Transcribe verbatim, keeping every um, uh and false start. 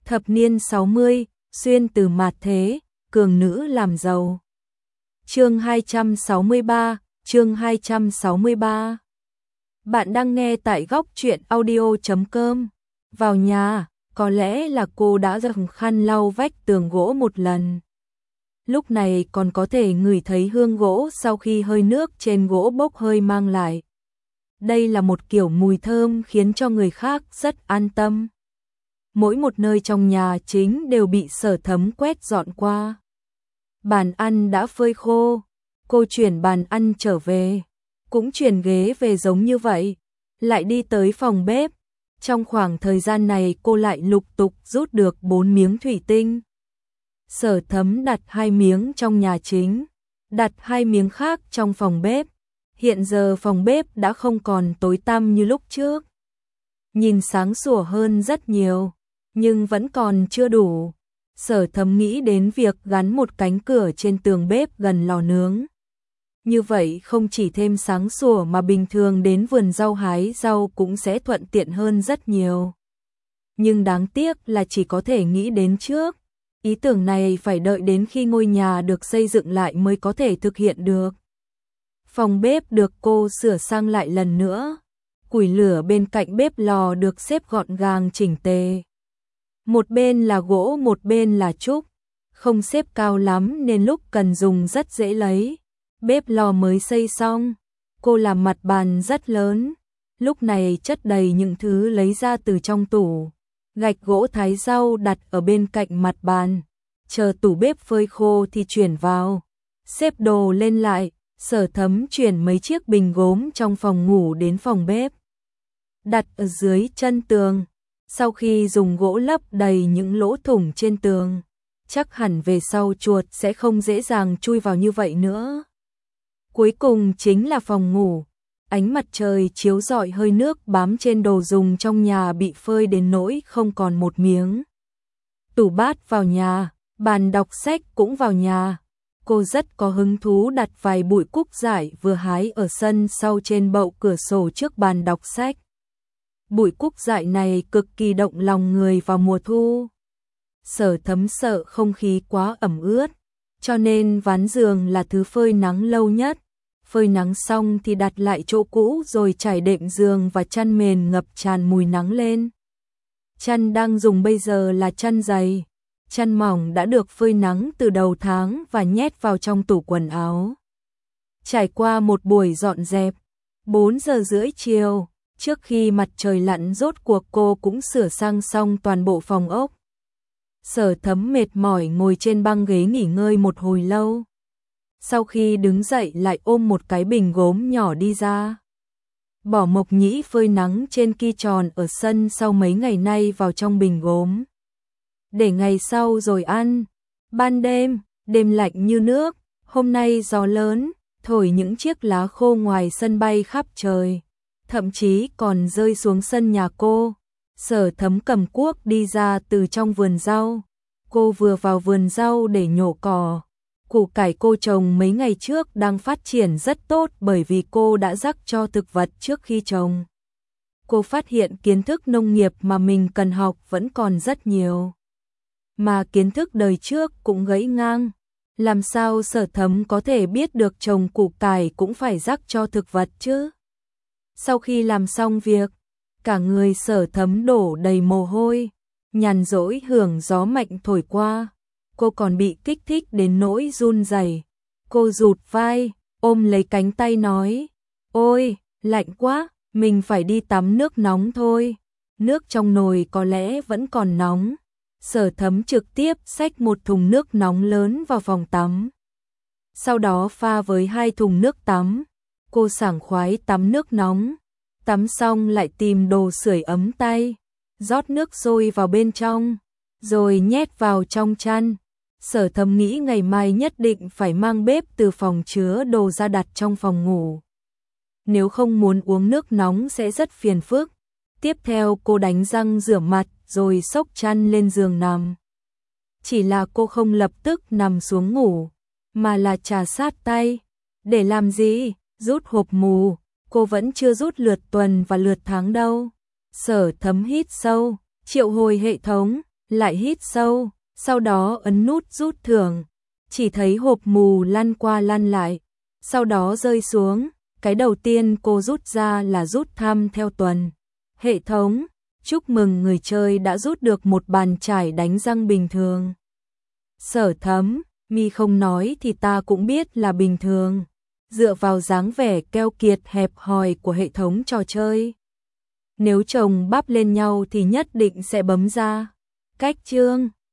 Thập niên sáu mươi, xuyên từ mạt thế, cường nữ làm giàu. Chương hai trăm sáu mươi ba, chương hai trăm sáu mươi ba. Bạn đang nghe tại góc truyện audio chấm com. Vào nhà, có lẽ là cô đã dùng khăn lau vách tường gỗ một lần. Lúc này còn có thể ngửi thấy hương gỗ sau khi hơi nước trên gỗ bốc hơi mang lại. Đây là một kiểu mùi thơm khiến cho người khác rất an tâm. Mỗi một nơi trong nhà chính đều bị Sở Thấm quét dọn qua. Bàn ăn đã phơi khô, cô chuyển bàn ăn trở về, cũng chuyển ghế về giống như vậy, lại đi tới phòng bếp. Trong khoảng thời gian này cô lại lục tục rút được bốn miếng thủy tinh. Sở Thấm đặt hai miếng trong nhà chính, đặt hai miếng khác trong phòng bếp. Hiện giờ phòng bếp đã không còn tối tăm như lúc trước. Nhìn sáng sủa hơn rất nhiều, nhưng vẫn còn chưa đủ. Sở Thấm nghĩ đến việc gắn một cánh cửa trên tường bếp gần lò nướng. Như vậy không chỉ thêm sáng sủa mà bình thường đến vườn rau hái rau cũng sẽ thuận tiện hơn rất nhiều. Nhưng đáng tiếc là chỉ có thể nghĩ đến trước. Ý tưởng này phải đợi đến khi ngôi nhà được xây dựng lại mới có thể thực hiện được. Phòng bếp được cô sửa sang lại lần nữa. Củi lửa bên cạnh bếp lò được xếp gọn gàng chỉnh tề. Một bên là gỗ, một bên là trúc, không xếp cao lắm nên lúc cần dùng rất dễ lấy. Bếp lò mới xây xong, cô làm mặt bàn rất lớn, lúc này chất đầy những thứ lấy ra từ trong tủ. Gạch gỗ thái rau đặt ở bên cạnh mặt bàn, chờ tủ bếp phơi khô thì chuyển vào. Xếp đồ lên lại, Sở Thấm chuyển mấy chiếc bình gốm trong phòng ngủ đến phòng bếp, đặt ở dưới chân tường. Sau khi dùng gỗ lấp đầy những lỗ thủng trên tường, chắc hẳn về sau chuột sẽ không dễ dàng chui vào như vậy nữa. Cuối cùng chính là phòng ngủ. Ánh mặt trời chiếu rọi, hơi nước bám trên đồ dùng trong nhà bị phơi đến nỗi không còn một miếng. Tủ bát vào nhà, bàn đọc sách cũng vào nhà. Cô rất có hứng thú đặt vài bụi cúc dại vừa hái ở sân sau trên bậu cửa sổ trước bàn đọc sách. Bụi cúc dại này cực kỳ động lòng người vào mùa thu. Sở Thấm sợ không khí quá ẩm ướt, cho nên ván giường là thứ phơi nắng lâu nhất. Phơi nắng xong thì đặt lại chỗ cũ rồi trải đệm giường và chăn mền ngập tràn mùi nắng lên. Chăn đang dùng bây giờ là chăn dày. Chăn mỏng đã được phơi nắng từ đầu tháng và nhét vào trong tủ quần áo. Trải qua một buổi dọn dẹp, bốn giờ rưỡi chiều, trước khi mặt trời lặn rốt cuộc cô cũng sửa sang xong toàn bộ phòng ốc. Sở Thấm mệt mỏi ngồi trên băng ghế nghỉ ngơi một hồi lâu. Sau khi đứng dậy lại ôm một cái bình gốm nhỏ đi ra. Bỏ mộc nhĩ phơi nắng trên ki tròn ở sân sau mấy ngày nay vào trong bình gốm. Để ngày sau rồi ăn. Ban đêm, đêm lạnh như nước, hôm nay gió lớn, thổi những chiếc lá khô ngoài sân bay khắp trời. Thậm chí còn rơi xuống sân nhà cô. Sở Thấm cầm cuốc đi ra từ trong vườn rau. Cô vừa vào vườn rau để nhổ cỏ. Củ cải cô trồng mấy ngày trước đang phát triển rất tốt bởi vì cô đã rắc cho thực vật trước khi trồng. Cô phát hiện kiến thức nông nghiệp mà mình cần học vẫn còn rất nhiều. Mà kiến thức đời trước cũng gãy ngang. Làm sao Sở Thấm có thể biết được trồng củ cải cũng phải rắc cho thực vật chứ? Sau khi làm xong việc, cả người Sở Thấm đổ đầy mồ hôi, nhàn rỗi hưởng gió mạnh thổi qua. Cô còn bị kích thích đến nỗi run rẩy. Cô rụt vai, ôm lấy cánh tay nói, ôi, lạnh quá, mình phải đi tắm nước nóng thôi. Nước trong nồi có lẽ vẫn còn nóng. Sở Thấm trực tiếp xách một thùng nước nóng lớn vào phòng tắm. Sau đó pha với hai thùng nước tắm. Cô sảng khoái tắm nước nóng. Tắm xong lại tìm đồ sưởi ấm tay. Rót nước sôi vào bên trong, rồi nhét vào trong chăn. Sở Thấm nghĩ ngày mai nhất định phải mang bếp từ phòng chứa đồ ra đặt trong phòng ngủ. Nếu không muốn uống nước nóng sẽ rất phiền phức. Tiếp theo cô đánh răng rửa mặt rồi xốc chăn lên giường nằm. Chỉ là cô không lập tức nằm xuống ngủ, mà là trà sát tay. Để làm gì? Rút hộp mù. Cô vẫn chưa rút lượt tuần và lượt tháng đâu. Sở Thấm hít sâu, triệu hồi hệ thống. lại hít sâu, sau đó ấn nút rút thưởng, chỉ thấy hộp mù lăn qua lăn lại, sau đó rơi xuống, cái đầu tiên cô rút ra là rút thăm theo tuần. Hệ thống, chúc mừng người chơi đã rút được một bàn chải đánh răng bình thường. Sở Thấm, mi không nói thì ta cũng biết là bình thường. Dựa vào dáng vẻ keo kiệt hẹp hòi của hệ thống trò chơi, nếu chồng bắp lên nhau thì nhất định sẽ bấm ra. Cách chương